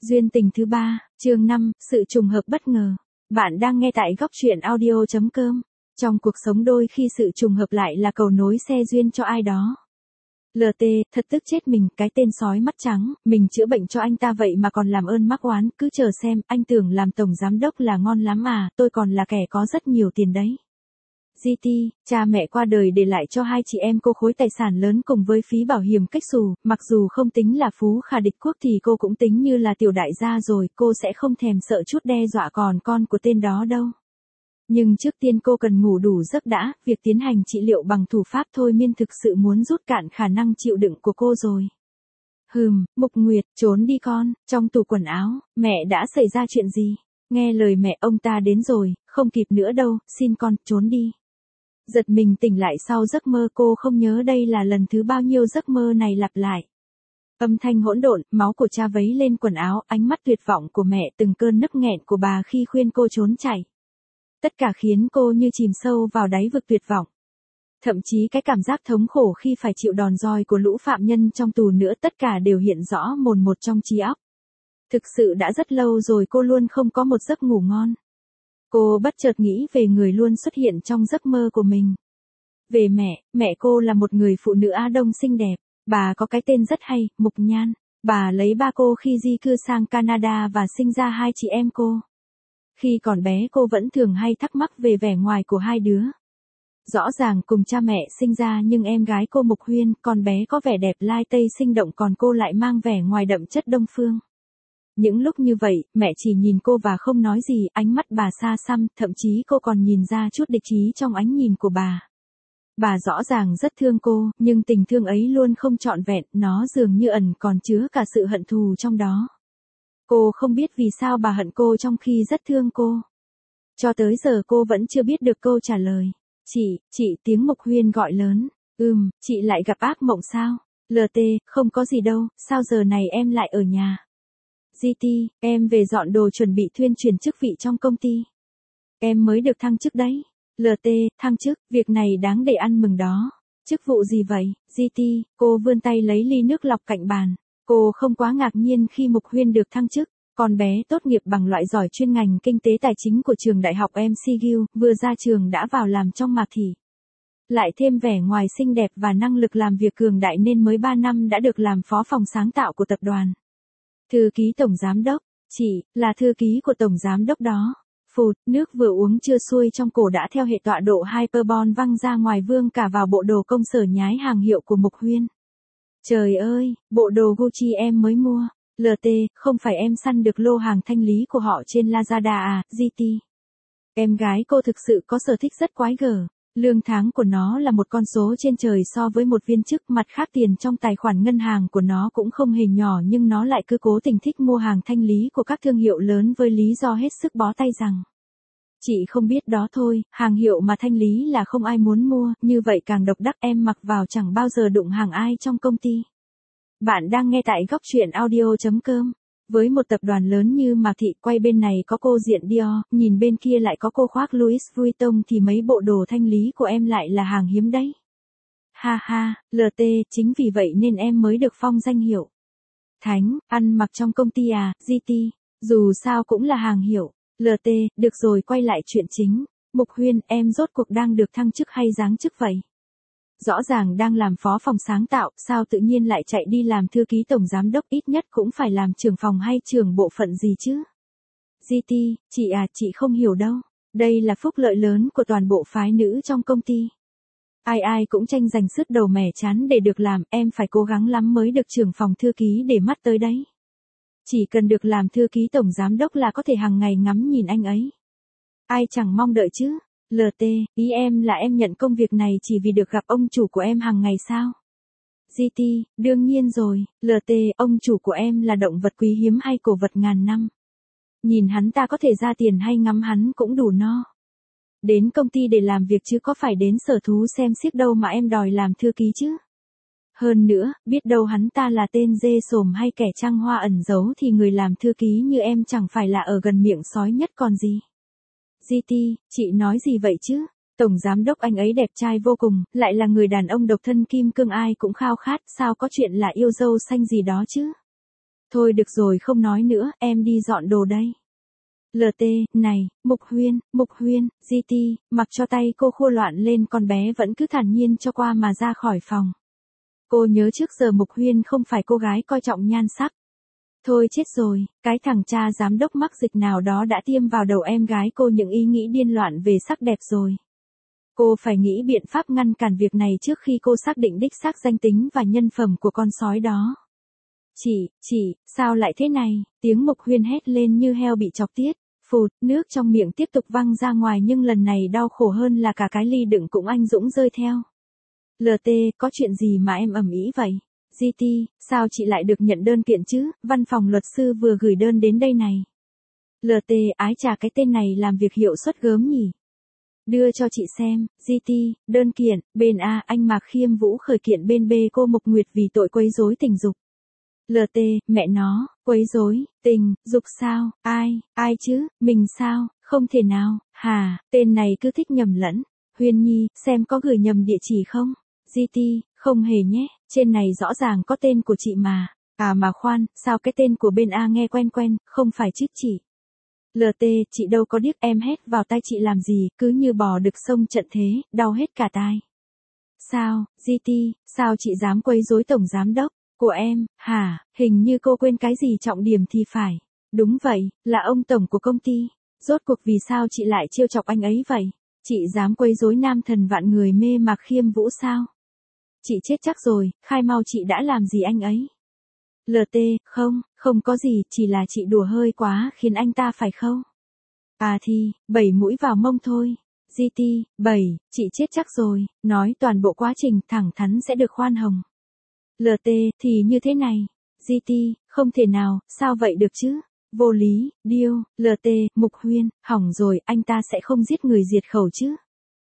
Duyên tình thứ 3, chương 5, sự trùng hợp bất ngờ. Bạn đang nghe tại góc truyện audio.com. Trong cuộc sống đôi khi sự trùng hợp lại là cầu nối xe duyên cho ai đó. LT, thật tức chết mình, cái tên sói mắt trắng, mình chữa bệnh cho anh ta vậy mà còn làm ơn mắc oán, cứ chờ xem, anh tưởng làm tổng giám đốc là ngon lắm à, tôi còn là kẻ có rất nhiều tiền đấy. GT, cha mẹ qua đời để lại cho hai chị em cô khối tài sản lớn cùng với phí bảo hiểm cách xù, mặc dù không tính là phú khả địch quốc thì cô cũng tính như là tiểu đại gia rồi, cô sẽ không thèm sợ chút đe dọa còn con của tên đó đâu. Nhưng trước tiên cô cần ngủ đủ giấc đã, việc tiến hành trị liệu bằng thủ pháp thôi miên thực sự muốn rút cạn khả năng chịu đựng của cô rồi. Mục Nguyệt, trốn đi con, trong tủ quần áo, mẹ đã xảy ra chuyện gì? Nghe lời mẹ, ông ta đến rồi, không kịp nữa đâu, xin con, trốn đi. Giật mình tỉnh lại sau giấc mơ, cô không nhớ đây là lần thứ bao nhiêu giấc mơ này lặp lại. Âm thanh hỗn độn, máu của cha vấy lên quần áo, ánh mắt tuyệt vọng của mẹ, từng cơn nức nghẹn của bà khi khuyên cô trốn chạy. Tất cả khiến cô như chìm sâu vào đáy vực tuyệt vọng. Thậm chí cái cảm giác thống khổ khi phải chịu đòn roi của lũ phạm nhân trong tù nữa, tất cả đều hiện rõ mồn một trong trí óc. Thực sự đã rất lâu rồi cô luôn không có một giấc ngủ ngon. Cô bất chợt nghĩ về người luôn xuất hiện trong giấc mơ của mình. Về mẹ cô là một người phụ nữ Á Đông xinh đẹp, bà có cái tên rất hay, Mục Nhan. Bà lấy ba cô khi di cư sang Canada và sinh ra hai chị em cô. Khi còn bé cô vẫn thường hay thắc mắc về vẻ ngoài của hai đứa. Rõ ràng cùng cha mẹ sinh ra nhưng em gái cô Mục Huyên, con bé có vẻ đẹp lai tây sinh động còn cô lại mang vẻ ngoài đậm chất Đông phương. Những lúc như vậy, mẹ chỉ nhìn cô và không nói gì, ánh mắt bà xa xăm, thậm chí cô còn nhìn ra chút địch ý trong ánh nhìn của bà. Bà rõ ràng rất thương cô, nhưng tình thương ấy luôn không trọn vẹn, nó dường như ẩn còn chứa cả sự hận thù trong đó. Cô không biết vì sao bà hận cô trong khi rất thương cô. Cho tới giờ cô vẫn chưa biết được câu trả lời. Chị, tiếng Mục Huyên gọi lớn. Chị lại gặp ác mộng sao? LT, không có gì đâu, sao giờ này em lại ở nhà? GT, em về dọn đồ chuẩn bị thuyên chuyển chức vị trong công ty. Em mới được thăng chức đấy. LT, thăng chức, việc này đáng để ăn mừng đó. Chức vụ gì vậy? GT, cô vươn tay lấy ly nước lọc cạnh bàn. Cô không quá ngạc nhiên khi Mục Huyên được thăng chức. Con bé tốt nghiệp bằng loại giỏi chuyên ngành kinh tế tài chính của trường đại học McGill, vừa ra trường đã vào làm trong Mạc Thị. Lại thêm vẻ ngoài xinh đẹp và năng lực làm việc cường đại nên mới 3 năm đã được làm phó phòng sáng tạo của tập đoàn. Thư ký tổng giám đốc, chị, là thư ký của tổng giám đốc đó. Phụt, nước vừa uống chưa xuôi trong cổ đã theo hệ tọa độ hyperbol văng ra ngoài vương cả vào bộ đồ công sở nhái hàng hiệu của Mục Huyên. Trời ơi, bộ đồ Gucci em mới mua. LT, không phải em săn được lô hàng thanh lý của họ trên Lazada à, GT. Em gái cô thực sự có sở thích rất quái gở. Lương tháng của nó là một con số trên trời so với một viên chức, mặt khác tiền trong tài khoản ngân hàng của nó cũng không hề nhỏ nhưng nó lại cứ cố tình thích mua hàng thanh lý của các thương hiệu lớn với lý do hết sức bó tay rằng. Chị không biết đó thôi, hàng hiệu mà thanh lý là không ai muốn mua, như vậy càng độc đắc, em mặc vào chẳng bao giờ đụng hàng ai trong công ty. Bạn đang nghe tại góc truyện audio.com. Với một tập đoàn lớn như Mạc Thị, quay bên này có cô diện Dior, nhìn bên kia lại có cô khoác Louis Vuitton thì mấy bộ đồ thanh lý của em lại là hàng hiếm đấy. Ha ha, LT, chính vì vậy nên em mới được phong danh hiệu Thánh, ăn mặc trong công ty à, GT, dù sao cũng là hàng hiệu. LT, được rồi, quay lại chuyện chính. Mục Huyên, em rốt cuộc đang được thăng chức hay giáng chức vậy? Rõ ràng đang làm phó phòng sáng tạo, sao tự nhiên lại chạy đi làm thư ký tổng giám đốc, ít nhất cũng phải làm trưởng phòng hay trưởng bộ phận gì chứ? GT, chị không hiểu đâu. Đây là phúc lợi lớn của toàn bộ phái nữ trong công ty. Ai cũng tranh giành sứt đầu mẻ chán để được làm, em phải cố gắng lắm mới được trưởng phòng thư ký để mắt tới đấy. Chỉ cần được làm thư ký tổng giám đốc là có thể hàng ngày ngắm nhìn anh ấy. Ai chẳng mong đợi chứ? LT, ý em là em nhận công việc này chỉ vì được gặp ông chủ của em hàng ngày sao? GT, đương nhiên rồi, LT, ông chủ của em là động vật quý hiếm hay cổ vật ngàn năm. Nhìn hắn ta có thể ra tiền hay ngắm hắn cũng đủ no. Đến công ty để làm việc chứ có phải đến sở thú xem xiếc đâu mà em đòi làm thư ký chứ? Hơn nữa, biết đâu hắn ta là tên dê sồm hay kẻ trăng hoa ẩn giấu thì người làm thư ký như em chẳng phải là ở gần miệng sói nhất còn gì. GT, chị nói gì vậy chứ? Tổng giám đốc anh ấy đẹp trai vô cùng, lại là người đàn ông độc thân kim cương ai cũng khao khát, sao có chuyện là yêu dâu xanh gì đó chứ? Thôi được rồi không nói nữa, em đi dọn đồ đây. LT, này, Mục Huyên, GT, mặc cho tay cô khô loạn lên con bé vẫn cứ thản nhiên cho qua mà ra khỏi phòng. Cô nhớ trước giờ Mục Huyên không phải cô gái coi trọng nhan sắc. Thôi chết rồi, cái thằng cha giám đốc mắc dịch nào đó đã tiêm vào đầu em gái cô những ý nghĩ điên loạn về sắc đẹp rồi. Cô phải nghĩ biện pháp ngăn cản việc này trước khi cô xác định đích xác danh tính và nhân phẩm của con sói đó. Chị, sao lại thế này? Tiếng Mục Huyên hét lên như heo bị chọc tiết. Phụt, nước trong miệng tiếp tục văng ra ngoài nhưng lần này đau khổ hơn là cả cái ly đựng cũng anh dũng rơi theo. LT, có chuyện gì mà em ầm ĩ vậy? GT, sao chị lại được nhận đơn kiện chứ? Văn phòng luật sư vừa gửi đơn đến đây này. LT, ái chà cái tên này làm việc hiệu suất gớm nhỉ? Đưa cho chị xem, GT, đơn kiện, bên A, anh Mạc Khiêm Vũ khởi kiện bên B cô Mục Nguyệt vì tội quấy rối tình dục. LT, mẹ nó, quấy rối, tình, dục sao, ai chứ, mình sao, không thể nào, tên này cứ thích nhầm lẫn. Huyên Nhi, xem có gửi nhầm địa chỉ không? GT, không hề nhé, trên này rõ ràng có tên của chị mà. À mà khoan, sao cái tên của bên A nghe quen quen, không phải chứ chị? LT, chị đâu có điếc em hét vào tai chị làm gì, cứ như bò đực sông trận thế, đau hết cả tai. Sao, GT, sao chị dám quấy rối tổng giám đốc của em, hình như cô quên cái gì trọng điểm thì phải. Đúng vậy, là ông tổng của công ty. Rốt cuộc vì sao chị lại trêu chọc anh ấy vậy? Chị dám quấy rối nam thần vạn người mê Mạc Khiêm Vũ sao? Chị chết chắc rồi, khai mau chị đã làm gì anh ấy? LT, không có gì, chỉ là chị đùa hơi quá khiến anh ta phải không? À thì, 7 mũi vào mông thôi. GT, 7, chị chết chắc rồi, nói toàn bộ quá trình thẳng thắn sẽ được khoan hồng. LT, thì như thế này. GT, không thể nào, sao vậy được chứ? Vô lý, điêu, LT, Mục Huyên, hỏng rồi, anh ta sẽ không giết người diệt khẩu chứ?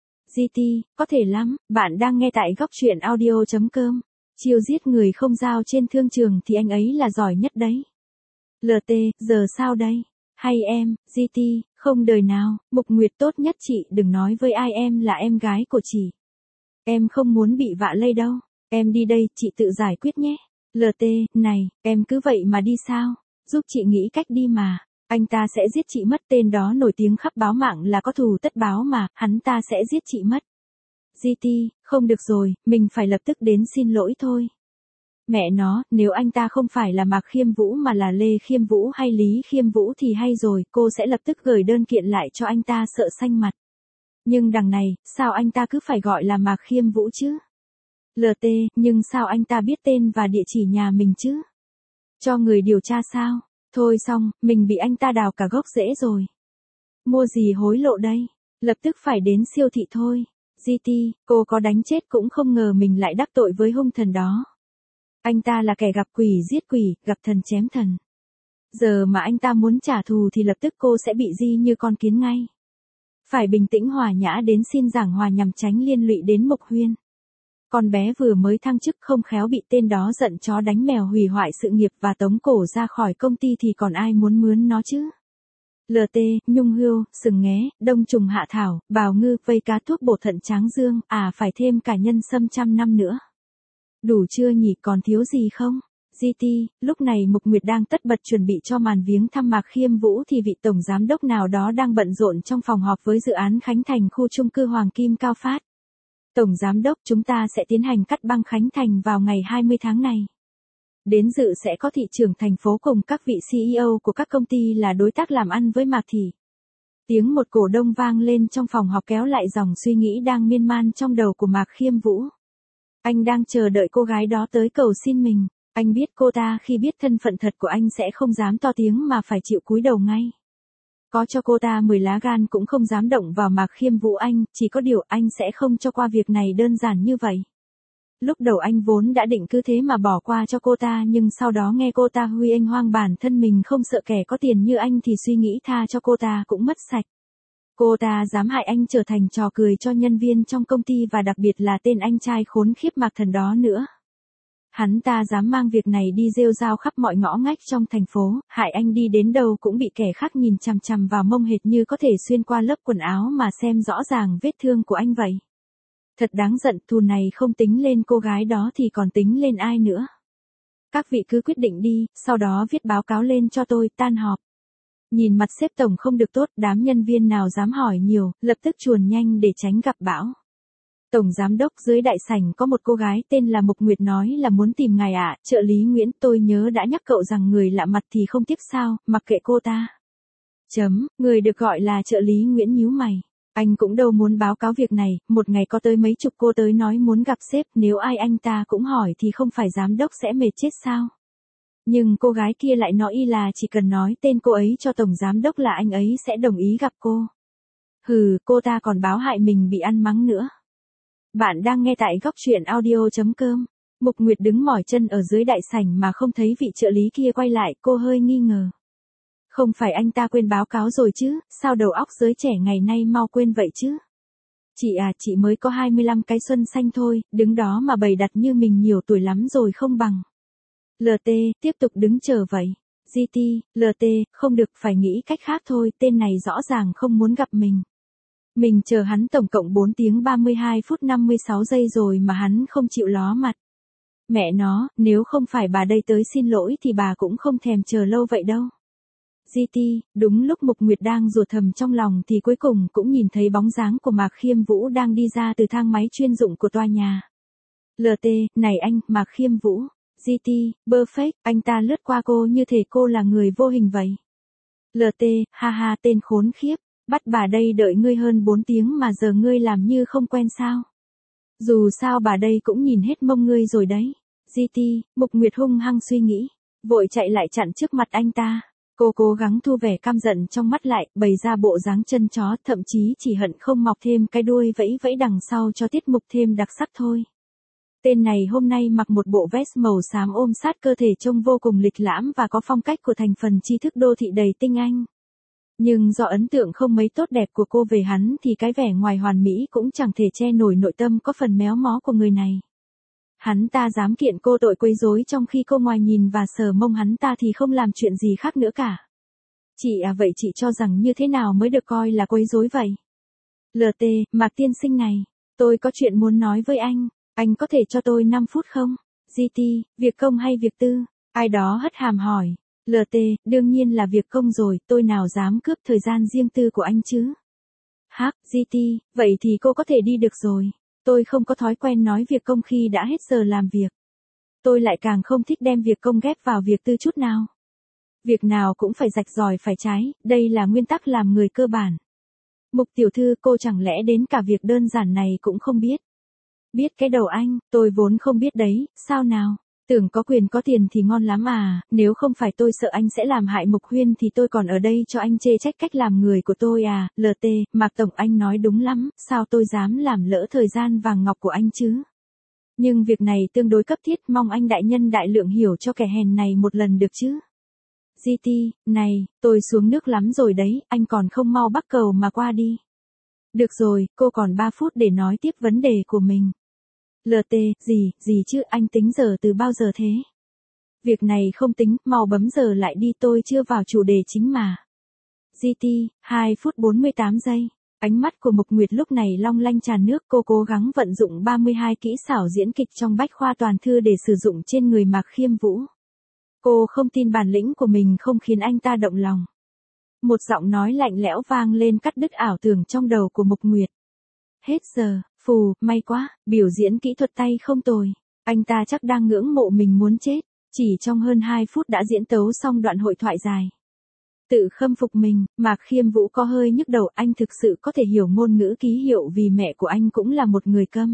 GT, có thể lắm, bạn đang nghe tại góc truyện audio.com. Chiêu giết người không giao trên thương trường thì anh ấy là giỏi nhất đấy. LT, giờ sao đây? Hay em, GT, không đời nào, Mục Nguyệt tốt nhất chị đừng nói với ai em là em gái của chị. Em không muốn bị vạ lây đâu. Em đi đây, chị tự giải quyết nhé. LT, này, em cứ vậy mà đi sao? Giúp chị nghĩ cách đi mà. Anh ta sẽ giết chị mất, tên đó nổi tiếng khắp báo mạng là có thù tất báo mà, hắn ta sẽ giết chị mất. GT, không được rồi, mình phải lập tức đến xin lỗi thôi. Mẹ nó, nếu anh ta không phải là Mạc Khiêm Vũ mà là Lê Khiêm Vũ hay Lý Khiêm Vũ thì hay rồi, cô sẽ lập tức gửi đơn kiện lại cho anh ta sợ xanh mặt. Nhưng đằng này, sao anh ta cứ phải gọi là Mạc Khiêm Vũ chứ? LT, nhưng sao anh ta biết tên và địa chỉ nhà mình chứ? Cho người điều tra sao? Thôi xong, mình bị anh ta đào cả gốc rễ rồi. Mua gì hối lộ đây? Lập tức phải đến siêu thị thôi. GT, cô có đánh chết cũng không ngờ mình lại đắc tội với hung thần đó. Anh ta là kẻ gặp quỷ giết quỷ, gặp thần chém thần. Giờ mà anh ta muốn trả thù thì lập tức cô sẽ bị di như con kiến ngay. Phải bình tĩnh hòa nhã đến xin giảng hòa nhằm tránh liên lụy đến Mục Huyên. Con bé vừa mới thăng chức không khéo bị tên đó giận chó đánh mèo hủy hoại sự nghiệp và tống cổ ra khỏi công ty thì còn ai muốn mướn nó chứ? LT, nhung hươu, sừng nghé, đông trùng hạ thảo, bào ngư, vây cá thuốc bổ thận tráng dương, phải thêm cả nhân sâm 100 năm nữa. Đủ chưa nhỉ, còn thiếu gì không? GT, lúc này Mục Nguyệt đang tất bật chuẩn bị cho màn viếng thăm Mạc Khiêm Vũ thì vị tổng giám đốc nào đó đang bận rộn trong phòng họp với dự án khánh thành khu chung cư Hoàng Kim Cao Phát. Tổng giám đốc, chúng ta sẽ tiến hành cắt băng khánh thành vào ngày 20 tháng này. Đến dự sẽ có thị trưởng thành phố cùng các vị CEO của các công ty là đối tác làm ăn với Mạc Thị. Tiếng một cổ đông vang lên trong phòng họp kéo lại dòng suy nghĩ đang miên man trong đầu của Mạc Khiêm Vũ. Anh đang chờ đợi cô gái đó tới cầu xin mình. Anh biết cô ta khi biết thân phận thật của anh sẽ không dám to tiếng mà phải chịu cúi đầu ngay. Có cho cô ta 10 lá gan cũng không dám động vào Mạc Khiêm Vũ anh, chỉ có điều anh sẽ không cho qua việc này đơn giản như vậy. Lúc đầu anh vốn đã định cứ thế mà bỏ qua cho cô ta nhưng sau đó nghe cô ta huy anh hoang bản thân mình không sợ kẻ có tiền như anh thì suy nghĩ tha cho cô ta cũng mất sạch. Cô ta dám hại anh trở thành trò cười cho nhân viên trong công ty và đặc biệt là tên anh trai khốn khiếp Mạc Thần đó nữa. Hắn ta dám mang việc này đi rêu rao khắp mọi ngõ ngách trong thành phố, hại anh đi đến đâu cũng bị kẻ khác nhìn chằm chằm vào mông hệt như có thể xuyên qua lớp quần áo mà xem rõ ràng vết thương của anh vậy. Thật đáng giận, thù này không tính lên cô gái đó thì còn tính lên ai nữa. Các vị cứ quyết định đi, sau đó viết báo cáo lên cho tôi, tan họp. Nhìn mặt sếp tổng không được tốt, đám nhân viên nào dám hỏi nhiều, lập tức chuồn nhanh để tránh gặp bão. Tổng giám đốc, dưới đại sảnh có một cô gái tên là Mục Nguyệt nói là muốn tìm ngài ạ, trợ lý Nguyễn, tôi nhớ đã nhắc cậu rằng người lạ mặt thì không tiếp sao, mặc kệ cô ta. Người được gọi là trợ lý Nguyễn nhíu mày. Anh cũng đâu muốn báo cáo việc này, một ngày có tới mấy chục cô tới nói muốn gặp sếp, nếu ai anh ta cũng hỏi thì không phải giám đốc sẽ mệt chết sao. Nhưng cô gái kia lại nói y là chỉ cần nói tên cô ấy cho tổng giám đốc là anh ấy sẽ đồng ý gặp cô. Hừ, cô ta còn báo hại mình bị ăn mắng nữa. Bạn đang nghe tại góc truyện audio.com. Mục Nguyệt đứng mỏi chân ở dưới đại sảnh mà không thấy vị trợ lý kia quay lại, cô hơi nghi ngờ. Không phải anh ta quên báo cáo rồi chứ, sao đầu óc giới trẻ ngày nay mau quên vậy chứ? Chị à, chị mới có 25 cái xuân xanh thôi, đứng đó mà bày đặt như mình nhiều tuổi lắm rồi không bằng. LT, tiếp tục đứng chờ vậy. GT, LT, không được, phải nghĩ cách khác thôi, tên này rõ ràng không muốn gặp mình. Mình chờ hắn tổng cộng 4 tiếng 32 phút 56 giây rồi mà hắn không chịu ló mặt. Mẹ nó, nếu không phải bà đây tới xin lỗi thì bà cũng không thèm chờ lâu vậy đâu. GT, đúng lúc Mục Nguyệt đang rủa thầm trong lòng thì cuối cùng cũng nhìn thấy bóng dáng của Mạc Khiêm Vũ đang đi ra từ thang máy chuyên dụng của tòa nhà. LT, này anh, Mạc Khiêm Vũ. GT, perfect, anh ta lướt qua cô như thể cô là người vô hình vậy. LT, ha ha, tên khốn khiếp, bắt bà đây đợi ngươi hơn 4 tiếng mà giờ ngươi làm như không quen sao. Dù sao bà đây cũng nhìn hết mông ngươi rồi đấy. GT, Mục Nguyệt hung hăng suy nghĩ, vội chạy lại chặn trước mặt anh ta. Cô cố gắng thu vẻ căm giận trong mắt lại, bày ra bộ dáng chân chó, thậm chí chỉ hận không mọc thêm cái đuôi vẫy vẫy đằng sau cho tiết mục thêm đặc sắc thôi. Tên này hôm nay mặc một bộ vest màu xám ôm sát cơ thể trông vô cùng lịch lãm và có phong cách của thành phần tri thức đô thị đầy tinh anh. Nhưng do ấn tượng không mấy tốt đẹp của cô về hắn thì cái vẻ ngoài hoàn mỹ cũng chẳng thể che nổi nội tâm có phần méo mó của người này. Hắn ta dám kiện cô tội quấy rối trong khi cô ngoài nhìn và sờ mông hắn ta thì không làm chuyện gì khác nữa cả. Chị à, vậy chị cho rằng như thế nào mới được coi là quấy rối vậy? LT, Mạc tiên sinh này, tôi có chuyện muốn nói với anh có thể cho tôi 5 phút không? GT, việc công hay việc tư? Ai đó hất hàm hỏi. LT, đương nhiên là việc công rồi, tôi nào dám cướp thời gian riêng tư của anh chứ? GT, vậy thì cô có thể đi được rồi. Tôi không có thói quen nói việc công khi đã hết giờ làm việc. Tôi lại càng không thích đem việc công ghép vào việc tư chút nào. Việc nào cũng phải rạch ròi phải trái, đây là nguyên tắc làm người cơ bản. Mục tiểu thư, cô chẳng lẽ đến cả việc đơn giản này cũng không biết? Biết cái đầu anh, tôi vốn không biết đấy, sao nào? Tưởng có quyền có tiền thì ngon lắm à, nếu không phải tôi sợ anh sẽ làm hại Mục Huyên thì tôi còn ở đây cho anh chê trách cách làm người của tôi à. LT, Mạc Tổng, anh nói đúng lắm, sao tôi dám làm lỡ thời gian vàng ngọc của anh chứ? Nhưng việc này tương đối cấp thiết, mong anh đại nhân đại lượng hiểu cho kẻ hèn này một lần được chứ. GT, này, tôi xuống nước lắm rồi đấy, anh còn không mau bắc cầu mà qua đi. Được rồi, cô còn 3 phút để nói tiếp vấn đề của mình. LT, gì chứ, anh tính giờ từ bao giờ thế? Việc này không tính, mau bấm giờ lại đi, tôi chưa vào chủ đề chính mà. GT, 2 phút 48 giây. Ánh mắt của Mục Nguyệt lúc này long lanh tràn nước, cô cố gắng vận dụng 32 kỹ xảo diễn kịch trong bách khoa toàn thư để sử dụng trên người Mạc Khiêm Vũ. Cô không tin bản lĩnh của mình không khiến anh ta động lòng. Một giọng nói lạnh lẽo vang lên cắt đứt ảo tưởng trong đầu của Mục Nguyệt. Hết giờ, phù, may quá, biểu diễn kỹ thuật tay không tồi. Anh ta chắc đang ngưỡng mộ mình muốn chết. Chỉ trong hơn 2 phút đã diễn tấu xong đoạn hội thoại dài. Tự khâm phục mình, Mạc Khiêm Vũ có hơi nhức đầu, anh thực sự có thể hiểu ngôn ngữ ký hiệu vì mẹ của anh cũng là một người câm.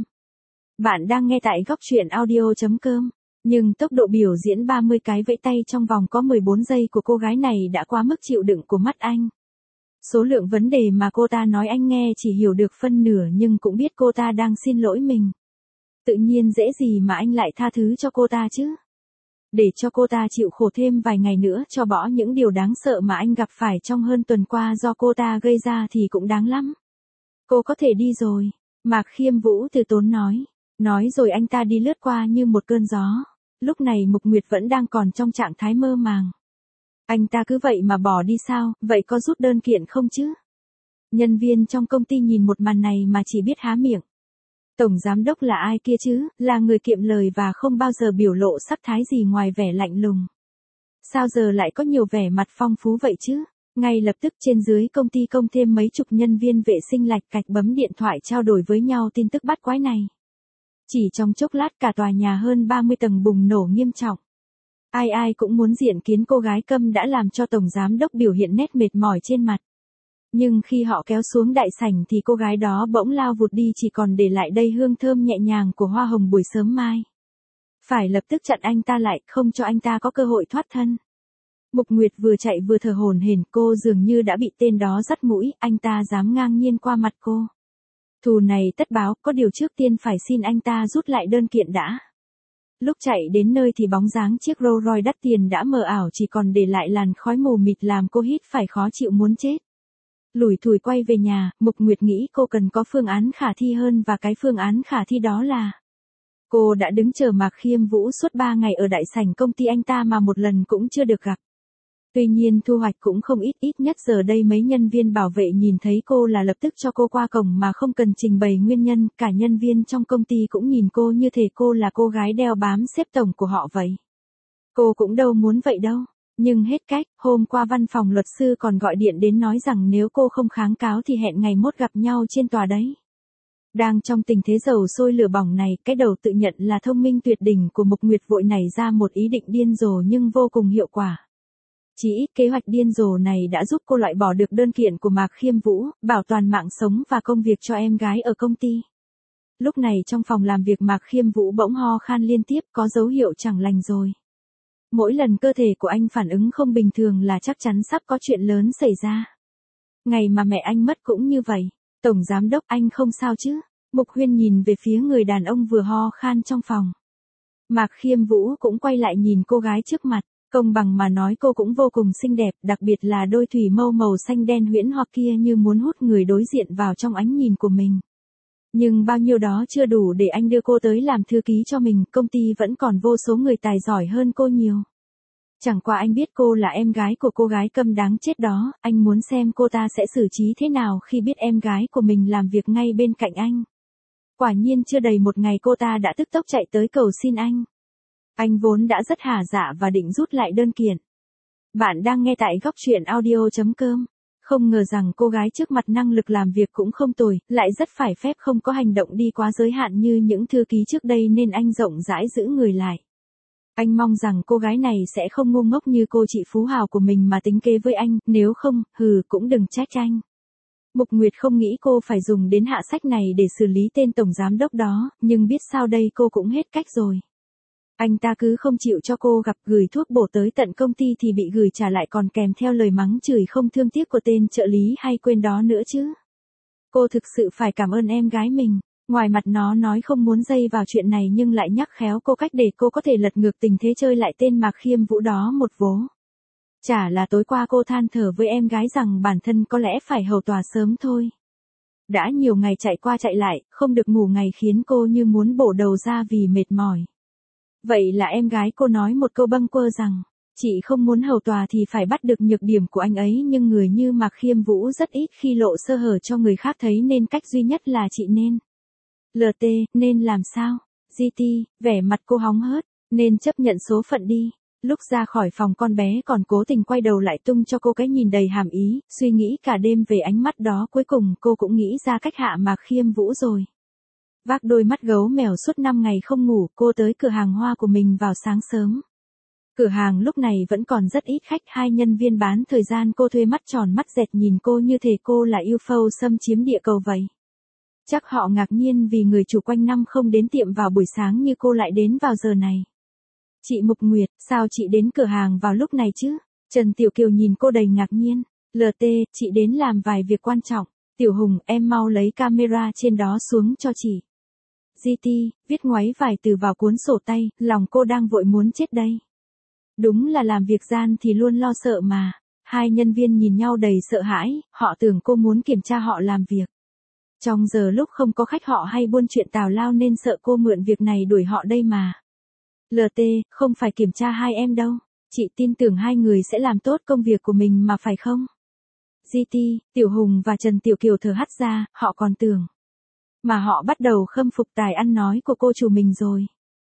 Bạn đang nghe tại góc truyện audio.com. Nhưng tốc độ biểu diễn 30 cái vẫy tay trong vòng có 14 giây của cô gái này đã quá mức chịu đựng của mắt anh. Số lượng vấn đề mà cô ta nói anh nghe chỉ hiểu được phân nửa nhưng cũng biết cô ta đang xin lỗi mình. Tự nhiên dễ gì mà anh lại tha thứ cho cô ta chứ? Để cho cô ta chịu khổ thêm vài ngày nữa cho bỏ những điều đáng sợ mà anh gặp phải trong hơn tuần qua do cô ta gây ra thì cũng đáng lắm. Cô có thể đi rồi, Mạc Khiêm Vũ từ tốn nói. Nói rồi anh ta đi lướt qua như một cơn gió. Lúc này Mục Nguyệt vẫn đang còn trong trạng thái mơ màng. Anh ta cứ vậy mà bỏ đi sao, vậy có rút đơn kiện không chứ? Nhân viên trong công ty nhìn một màn này mà chỉ biết há miệng. Tổng giám đốc là ai kia chứ, là người kiệm lời và không bao giờ biểu lộ sắc thái gì ngoài vẻ lạnh lùng. Sao giờ lại có nhiều vẻ mặt phong phú vậy chứ? Ngay lập tức trên dưới công ty công thêm mấy chục nhân viên vệ sinh lạch cạch bấm điện thoại trao đổi với nhau tin tức bắt quái này. Chỉ trong chốc lát cả tòa nhà hơn 30 tầng bùng nổ nghiêm trọng. Ai ai cũng muốn diện kiến cô gái Câm đã làm cho tổng giám đốc biểu hiện nét mệt mỏi trên mặt. Nhưng khi họ kéo xuống đại sảnh thì cô gái đó bỗng lao vụt đi, chỉ còn để lại đây hương thơm nhẹ nhàng của hoa hồng buổi sớm mai. Phải lập tức chặn anh ta lại, không cho anh ta có cơ hội thoát thân. Mục Nguyệt vừa chạy vừa thở hổn hển, cô dường như đã bị tên đó dắt mũi, anh ta dám ngang nhiên qua mặt cô. Thù này tất báo, có điều trước tiên phải xin anh ta rút lại đơn kiện đã. Lúc chạy đến nơi thì bóng dáng chiếc Rolls Royce đắt tiền đã mờ ảo, chỉ còn để lại làn khói mù mịt làm cô hít phải khó chịu muốn chết. Lủi thủi quay về nhà, Mục Nguyệt nghĩ cô cần có phương án khả thi hơn, và cái phương án khả thi đó là cô đã đứng chờ Mạc Khiêm Vũ suốt 3 ngày ở đại sảnh công ty anh ta mà một lần cũng chưa được gặp. Tuy nhiên thu hoạch cũng không ít, ít nhất giờ đây mấy nhân viên bảo vệ nhìn thấy cô là lập tức cho cô qua cổng mà không cần trình bày nguyên nhân, cả nhân viên trong công ty cũng nhìn cô như thể cô là cô gái đeo bám xếp tổng của họ vậy. Cô cũng đâu muốn vậy đâu. Nhưng hết cách, hôm qua văn phòng luật sư còn gọi điện đến nói rằng nếu cô không kháng cáo thì hẹn ngày mốt gặp nhau trên tòa đấy. Đang trong tình thế dầu sôi lửa bỏng này, cái đầu tự nhận là thông minh tuyệt đỉnh của Mục Nguyệt vội nảy ra một ý định điên rồ nhưng vô cùng hiệu quả. Chỉ ít kế hoạch điên rồ này đã giúp cô loại bỏ được đơn kiện của Mạc Khiêm Vũ, bảo toàn mạng sống và công việc cho em gái ở công ty. Lúc này trong phòng làm việc Mạc Khiêm Vũ bỗng ho khan liên tiếp, có dấu hiệu chẳng lành rồi. Mỗi lần cơ thể của anh phản ứng không bình thường là chắc chắn sắp có chuyện lớn xảy ra. Ngày mà mẹ anh mất cũng như vậy. Tổng giám đốc, anh không sao chứ? Mục Huyên nhìn về phía người đàn ông vừa ho khan trong phòng. Mạc Khiêm Vũ cũng quay lại nhìn cô gái trước mặt. Công bằng mà nói cô cũng vô cùng xinh đẹp, đặc biệt là đôi thủy mâu màu xanh đen huyễn hoặc kia như muốn hút người đối diện vào trong ánh nhìn của mình. Nhưng bao nhiêu đó chưa đủ để anh đưa cô tới làm thư ký cho mình, công ty vẫn còn vô số người tài giỏi hơn cô nhiều. Chẳng qua anh biết cô là em gái của cô gái Câm đáng chết đó, anh muốn xem cô ta sẽ xử trí thế nào khi biết em gái của mình làm việc ngay bên cạnh anh. Quả nhiên chưa đầy một ngày cô ta đã tức tốc chạy tới cầu xin anh. Anh vốn đã rất hả dạ và định rút lại đơn kiện. Bạn đang nghe tại góc truyện audio.com. Không ngờ rằng cô gái trước mặt năng lực làm việc cũng không tồi, lại rất phải phép, không có hành động đi quá giới hạn như những thư ký trước đây nên anh rộng rãi giữ người lại. Anh mong rằng cô gái này sẽ không ngu ngốc như cô chị phú hào của mình mà tính kế với anh, nếu không, cũng đừng trách anh. Mục Nguyệt không nghĩ cô phải dùng đến hạ sách này để xử lý tên tổng giám đốc đó, nhưng biết sao đây, cô cũng hết cách rồi. Anh ta cứ không chịu cho cô gặp, gửi thuốc bổ tới tận công ty thì bị gửi trả lại còn kèm theo lời mắng chửi không thương tiếc của tên trợ lý hay quên đó nữa chứ. Cô thực sự phải cảm ơn em gái mình. Ngoài mặt nó nói không muốn dây vào chuyện này nhưng lại nhắc khéo cô cách để cô có thể lật ngược tình thế, chơi lại tên Mạc Khiêm Vũ đó một vố. Chả là tối qua cô than thở với em gái rằng bản thân có lẽ phải hầu tòa sớm thôi. Đã nhiều ngày chạy qua chạy lại, không được ngủ ngày khiến cô như muốn bổ đầu ra vì mệt mỏi. Vậy là em gái cô nói một câu bâng quơ rằng, chị không muốn hầu tòa thì phải bắt được nhược điểm của anh ấy, nhưng người như Mạc Khiêm Vũ rất ít khi lộ sơ hở cho người khác thấy nên cách duy nhất là chị nên. LT, nên làm sao? GT, vẻ mặt cô hóng hớt, nên chấp nhận số phận đi. Lúc ra khỏi phòng con bé còn cố tình quay đầu lại tung cho cô cái nhìn đầy hàm ý, suy nghĩ cả đêm về ánh mắt đó, cuối cùng cô cũng nghĩ ra cách hạ Mạc Khiêm Vũ rồi. Vác đôi mắt gấu mèo suốt 5 ngày không ngủ, cô tới cửa hàng hoa của mình vào sáng sớm. Cửa hàng lúc này vẫn còn rất ít khách, hai nhân viên bán thời gian cô thuê mắt tròn mắt dẹt nhìn cô như thể cô là UFO xâm chiếm địa cầu vậy. Chắc họ ngạc nhiên vì người chủ quanh năm không đến tiệm vào buổi sáng như cô lại đến vào giờ này. Chị Mục Nguyệt, sao chị đến cửa hàng vào lúc này chứ? Trần Tiểu Kiều nhìn cô đầy ngạc nhiên. LT, chị đến làm vài việc quan trọng. Tiểu Hùng, em mau lấy camera trên đó xuống cho chị. GT, viết ngoáy vài từ vào cuốn sổ tay, lòng cô đang vội muốn chết đây. Đúng là làm việc gian thì luôn lo sợ mà. Hai nhân viên nhìn nhau đầy sợ hãi, họ tưởng cô muốn kiểm tra họ làm việc. Trong giờ lúc không có khách họ hay buôn chuyện tào lao nên sợ cô mượn việc này đuổi họ đây mà. LT, không phải kiểm tra hai em đâu. Chị tin tưởng hai người sẽ làm tốt công việc của mình mà phải không? GT, Tiểu Hùng và Trần Tiểu Kiều thở hắt ra, họ còn tưởng. Mà họ bắt đầu khâm phục tài ăn nói của cô chủ mình rồi.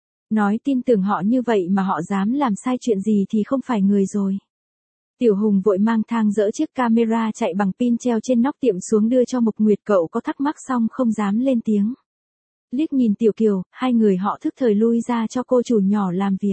Nói tin tưởng họ như vậy mà họ dám làm sai chuyện gì thì không phải người rồi. Tiểu Hùng vội mang thang dỡ chiếc camera chạy bằng pin treo trên nóc tiệm xuống đưa cho Mục Nguyệt, cậu có thắc mắc xong không dám lên tiếng. Liếc nhìn Tiểu Kiều, hai người họ thức thời lui ra cho cô chủ nhỏ làm việc.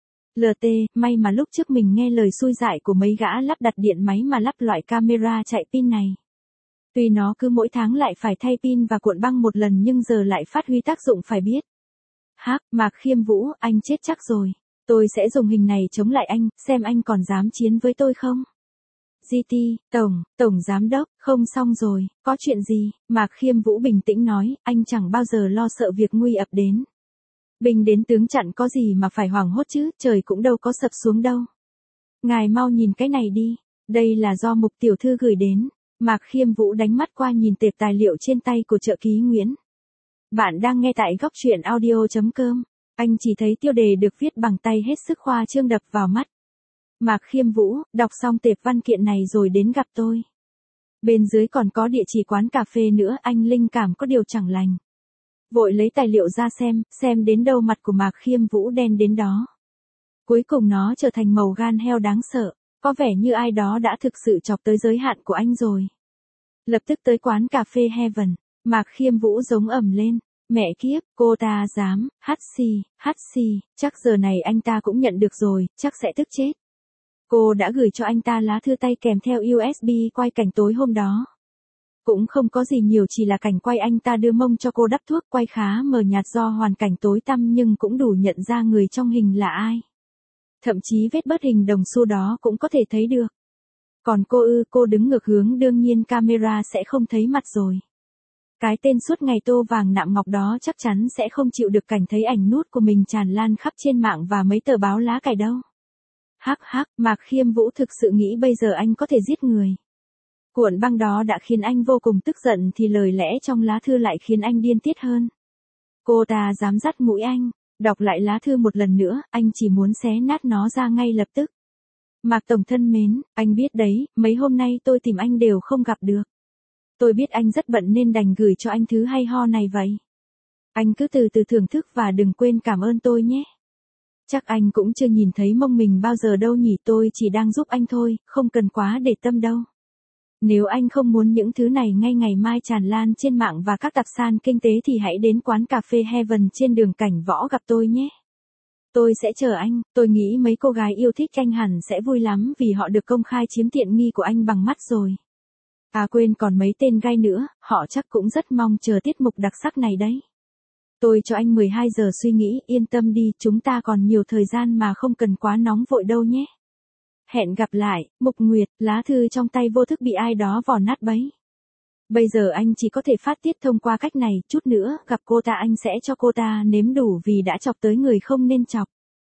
LT, may mà lúc trước mình nghe lời xui dại của mấy gã lắp đặt điện máy mà lắp loại camera chạy pin này. Tuy nó cứ mỗi tháng lại phải thay pin và cuộn băng một lần nhưng giờ lại phát huy tác dụng phải biết. Hắc, Mạc Khiêm Vũ, anh chết chắc rồi. Tôi sẽ dùng hình này chống lại anh, xem anh còn dám chiến với tôi không? GT, Tổng Giám Đốc, không xong rồi, có chuyện gì? Mạc Khiêm Vũ bình tĩnh nói, anh chẳng bao giờ lo sợ việc nguy ập đến. Binh đến tướng chặn có gì mà phải hoảng hốt chứ, trời cũng đâu có sập xuống đâu. Ngài mau nhìn cái này đi, đây là do Mục tiểu thư gửi đến. Mạc Khiêm Vũ đánh mắt qua nhìn tệp tài liệu trên tay của trợ ký Nguyễn. Bạn đang nghe tại góc truyện audio.com. Anh chỉ thấy tiêu đề được viết bằng tay hết sức khoa trương đập vào mắt. Mạc Khiêm Vũ, đọc xong tệp văn kiện này rồi đến gặp tôi. Bên dưới còn có địa chỉ quán cà phê nữa, anh linh cảm có điều chẳng lành. Vội lấy tài liệu ra xem đến đâu mặt của Mạc Khiêm Vũ đen đến đó. Cuối cùng nó trở thành màu gan heo đáng sợ, có vẻ như ai đó đã thực sự chọc tới giới hạn của anh rồi. Lập tức tới quán cà phê Heaven, Mạc Khiêm Vũ giống ầm lên. Mẹ kiếp, cô ta dám, hắt xì, chắc giờ này anh ta cũng nhận được rồi, chắc sẽ tức chết. Cô đã gửi cho anh ta lá thư tay kèm theo USB quay cảnh tối hôm đó. Cũng không có gì nhiều, chỉ là cảnh quay anh ta đưa mông cho cô đắp thuốc, quay khá mờ nhạt do hoàn cảnh tối tăm nhưng cũng đủ nhận ra người trong hình là ai. Thậm chí vết bớt hình đồng xu đó cũng có thể thấy được. Còn cô đứng ngược hướng, đương nhiên camera sẽ không thấy mặt rồi. Cái tên suốt ngày tô vàng nạm ngọc đó chắc chắn sẽ không chịu được cảnh thấy ảnh nút của mình tràn lan khắp trên mạng và mấy tờ báo lá cải đâu. Hắc, Mạc Khiêm Vũ thực sự nghĩ bây giờ anh có thể giết người. Cuộn băng đó đã khiến anh vô cùng tức giận thì lời lẽ trong lá thư lại khiến anh điên tiết hơn. Cô ta dám dắt mũi anh, đọc lại lá thư một lần nữa, anh chỉ muốn xé nát nó ra ngay lập tức. Mạc Tổng thân mến, anh biết đấy, mấy hôm nay tôi tìm anh đều không gặp được. Tôi biết anh rất bận nên đành gửi cho anh thứ hay ho này vậy. Anh cứ từ từ thưởng thức và đừng quên cảm ơn tôi nhé. Chắc anh cũng chưa nhìn thấy mông mình bao giờ đâu nhỉ, tôi chỉ đang giúp anh thôi, không cần quá để tâm đâu. Nếu anh không muốn những thứ này ngay ngày mai tràn lan trên mạng và các tạp san kinh tế thì hãy đến quán cà phê Heaven trên đường Cảnh Võ gặp tôi nhé. Tôi sẽ chờ anh, tôi nghĩ mấy cô gái yêu thích anh hẳn sẽ vui lắm vì họ được công khai chiếm tiện nghi của anh bằng mắt rồi. À quên, còn mấy tên gay nữa, họ chắc cũng rất mong chờ tiết mục đặc sắc này đấy. Tôi cho anh 12 giờ suy nghĩ, yên tâm đi, chúng ta còn nhiều thời gian mà không cần quá nóng vội đâu nhé. Hẹn gặp lại, Mục Nguyệt, lá thư trong tay vô thức bị ai đó vò nát bấy. Bây giờ anh chỉ có thể phát tiết thông qua cách này, chút nữa, gặp cô ta anh sẽ cho cô ta nếm đủ vì đã chọc tới người không nên chọc.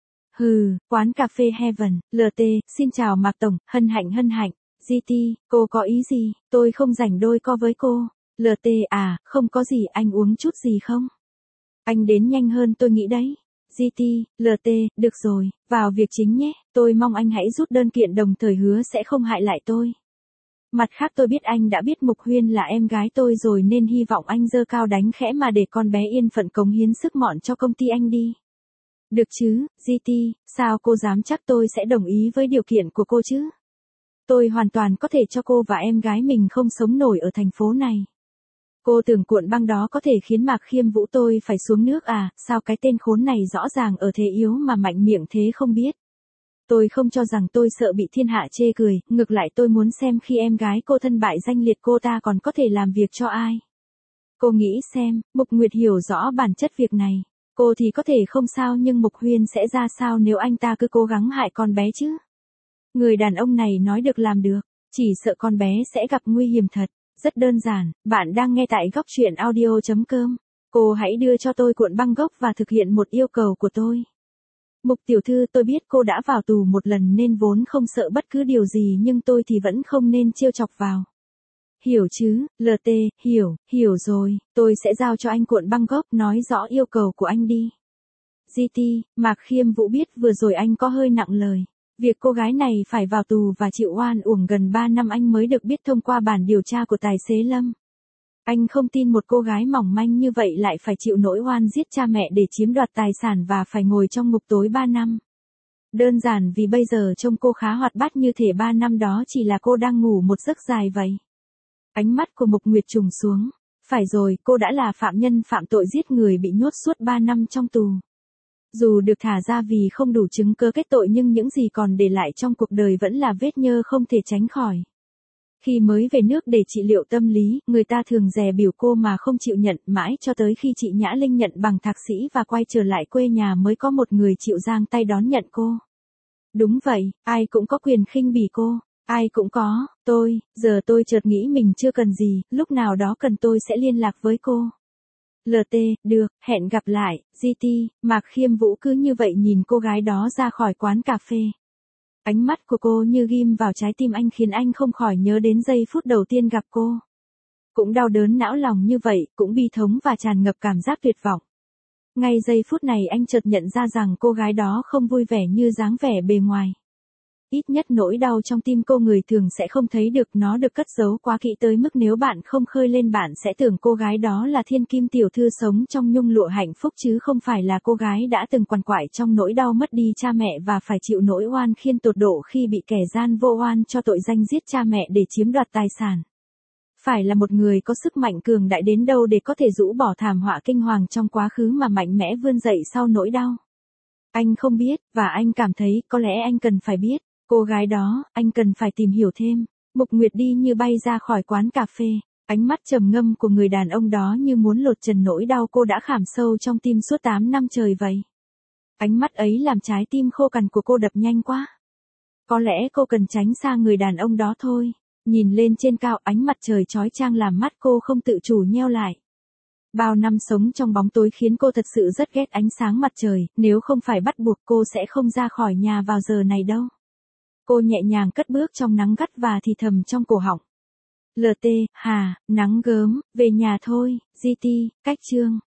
Quán cà phê Heaven, LT, xin chào Mạc Tổng, hân hạnh. GT, cô có ý gì, tôi không rảnh đôi co với cô. LT, à, không có gì, anh uống chút gì không? Anh đến nhanh hơn tôi nghĩ đấy. GT, LT, được rồi, vào việc chính nhé, tôi mong anh hãy rút đơn kiện đồng thời hứa sẽ không hại lại tôi. Mặt khác tôi biết anh đã biết Mục Huyên là em gái tôi rồi nên hy vọng anh giơ cao đánh khẽ mà để con bé yên phận cống hiến sức mọn cho công ty anh đi. Được chứ, GT, sao cô dám chắc tôi sẽ đồng ý với điều kiện của cô chứ? Tôi hoàn toàn có thể cho cô và em gái mình không sống nổi ở thành phố này. Cô tưởng cuộn băng đó có thể khiến Mạc Khiêm Vũ tôi phải xuống nước à, sao cái tên khốn này rõ ràng ở thế yếu mà mạnh miệng thế không biết. Tôi không cho rằng tôi sợ bị thiên hạ chê cười, ngược lại tôi muốn xem khi em gái cô thân bại danh liệt cô ta còn có thể làm việc cho ai. Cô nghĩ xem, Mục Nguyệt hiểu rõ bản chất việc này. Cô thì có thể không sao nhưng Mục Huyên sẽ ra sao nếu anh ta cứ cố gắng hại con bé chứ? Người đàn ông này nói được làm được, chỉ sợ con bé sẽ gặp nguy hiểm thật. Rất đơn giản, bạn đang nghe tại góc truyện audio.com. Cô hãy đưa cho tôi cuộn băng gốc và thực hiện một yêu cầu của tôi. Mục tiểu thư, tôi biết cô đã vào tù một lần nên vốn không sợ bất cứ điều gì nhưng tôi thì vẫn không nên trêu chọc vào. Hiểu chứ, LT, hiểu rồi, tôi sẽ giao cho anh cuộn băng gốc, nói rõ yêu cầu của anh đi. GT, Mạc Khiêm Vũ biết vừa rồi anh có hơi nặng lời. Việc cô gái này phải vào tù và chịu oan uổng gần 3 năm anh mới được biết thông qua bản điều tra của tài xế Lâm. Anh không tin một cô gái mỏng manh như vậy lại phải chịu nỗi oan giết cha mẹ để chiếm đoạt tài sản và phải ngồi trong ngục tối 3 năm. Đơn giản vì bây giờ trông cô khá hoạt bát như thể 3 năm đó chỉ là cô đang ngủ một giấc dài vậy. Ánh mắt của Mục Nguyệt trùng xuống. Phải rồi, cô đã là phạm nhân phạm tội giết người bị nhốt suốt 3 năm trong tù. Dù được thả ra vì không đủ chứng cứ kết tội nhưng những gì còn để lại trong cuộc đời vẫn là vết nhơ không thể tránh khỏi. Khi mới về nước để trị liệu tâm lý, người ta thường dè bỉu cô mà không chịu nhận, mãi cho tới khi chị Nhã Linh nhận bằng thạc sĩ và quay trở lại quê nhà mới có một người chịu giang tay đón nhận cô. Đúng vậy, ai cũng có quyền khinh bỉ cô, ai cũng có, giờ tôi chợt nghĩ mình chưa cần gì, lúc nào đó cần tôi sẽ liên lạc với cô. LT, được, hẹn gặp lại, GT, Mạc Khiêm Vũ cứ như vậy nhìn cô gái đó ra khỏi quán cà phê. Ánh mắt của cô như ghim vào trái tim anh khiến anh không khỏi nhớ đến giây phút đầu tiên gặp cô. Cũng đau đớn não lòng như vậy, cũng bi thống và tràn ngập cảm giác tuyệt vọng. Ngay giây phút này anh chợt nhận ra rằng cô gái đó không vui vẻ như dáng vẻ bề ngoài. Ít nhất nỗi đau trong tim cô người thường sẽ không thấy được, nó được cất giấu quá kỹ tới mức nếu bạn không khơi lên bạn sẽ tưởng cô gái đó là thiên kim tiểu thư sống trong nhung lụa hạnh phúc chứ không phải là cô gái đã từng quằn quại trong nỗi đau mất đi cha mẹ và phải chịu nỗi oan khiên tột độ khi bị kẻ gian vô oan cho tội danh giết cha mẹ để chiếm đoạt tài sản. Phải là một người có sức mạnh cường đại đến đâu để có thể rũ bỏ thảm họa kinh hoàng trong quá khứ mà mạnh mẽ vươn dậy sau nỗi đau. Anh không biết, và anh cảm thấy có lẽ anh cần phải biết. Cô gái đó, anh cần phải tìm hiểu thêm. Mục Nguyệt đi như bay ra khỏi quán cà phê. Ánh mắt trầm ngâm của người đàn ông đó như muốn lột trần nỗi đau cô đã khảm sâu trong tim suốt 8 năm trời vậy. Ánh mắt ấy làm trái tim khô cằn của cô đập nhanh quá. Có lẽ cô cần tránh xa người đàn ông đó thôi. Nhìn lên trên cao, ánh mặt trời chói chang làm mắt cô không tự chủ nheo lại. Bao năm sống trong bóng tối khiến cô thật sự rất ghét ánh sáng mặt trời, nếu không phải bắt buộc cô sẽ không ra khỏi nhà vào giờ này đâu. Cô nhẹ nhàng cất bước trong nắng gắt và thì thầm trong cổ họng. LT, nắng gớm, về nhà thôi, GT, cách chương.